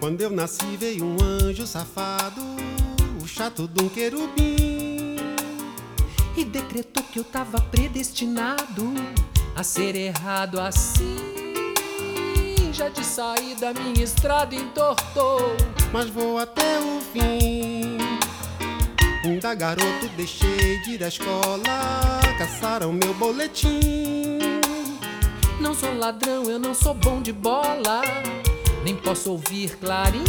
Quando eu nasci veio um anjo safado, o chato de um querubim, e decretou que eu tava predestinado a ser errado assim. Já de saída minha estrada entortou, mas vou até o fim. Ainda garoto deixei de ir à escola, caçaram meu boletim. Não sou ladrão, eu não sou bom de bola, nem posso ouvir clarim.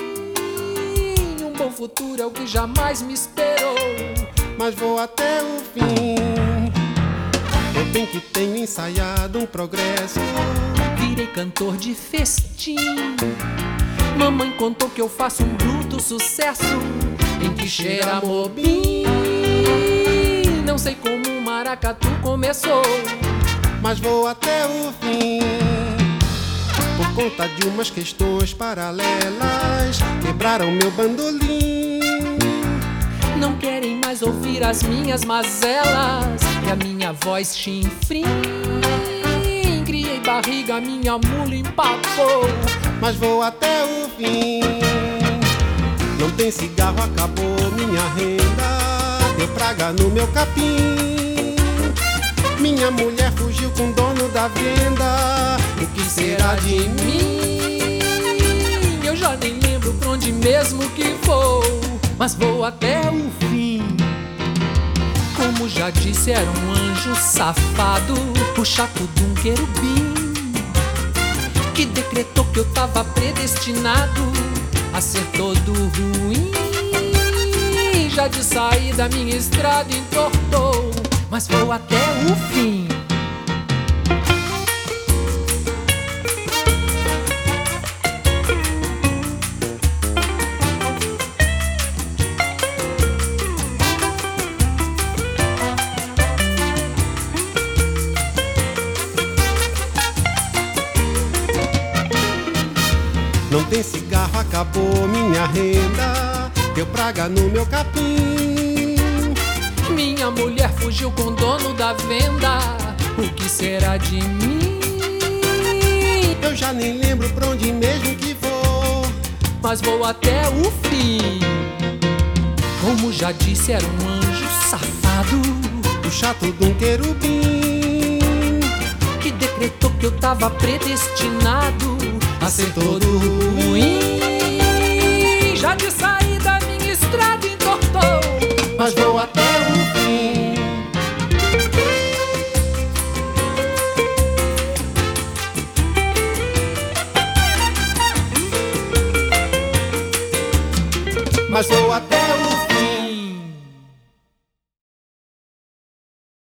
Um bom futuro é o que jamais me esperou, mas vou até o fim. Eu bem que tenho ensaiado um progresso, virei cantor de festim. Mamãe contou que eu faço um bruto sucesso em que cheira mobim. Não sei como o maracatu começou, mas vou até o fim. Por conta de umas questões paralelas, quebraram meu bandolim. Não querem mais ouvir as minhas mazelas e a minha voz chinfrim. Criei barriga, minha mula empapou, mas vou até o fim. Não tem cigarro, acabou minha renda, deu praga no meu capim. Minha mulher fugiu com o dono da venda, o que será de mim? Eu já nem lembro pra onde mesmo que vou, mas vou até o fim. Como já disse, era um anjo safado, o chato de um querubim, que decretou que eu tava predestinado a ser todo ruim. Já de saída minha estrada entortou, mas vou até o fim. Não tem cigarro, acabou minha renda, deu praga no meu capim. Minha mulher fugiu com o dono da venda, o que será de mim? Eu já nem lembro pra onde mesmo que vou, mas vou até o fim. Como já disse, era um anjo safado, o chato de um querubim, que decretou que eu tava predestinado a ser todo ruim. Já de saída minha estrada entortou, mas vou até o fim. Mas vou até o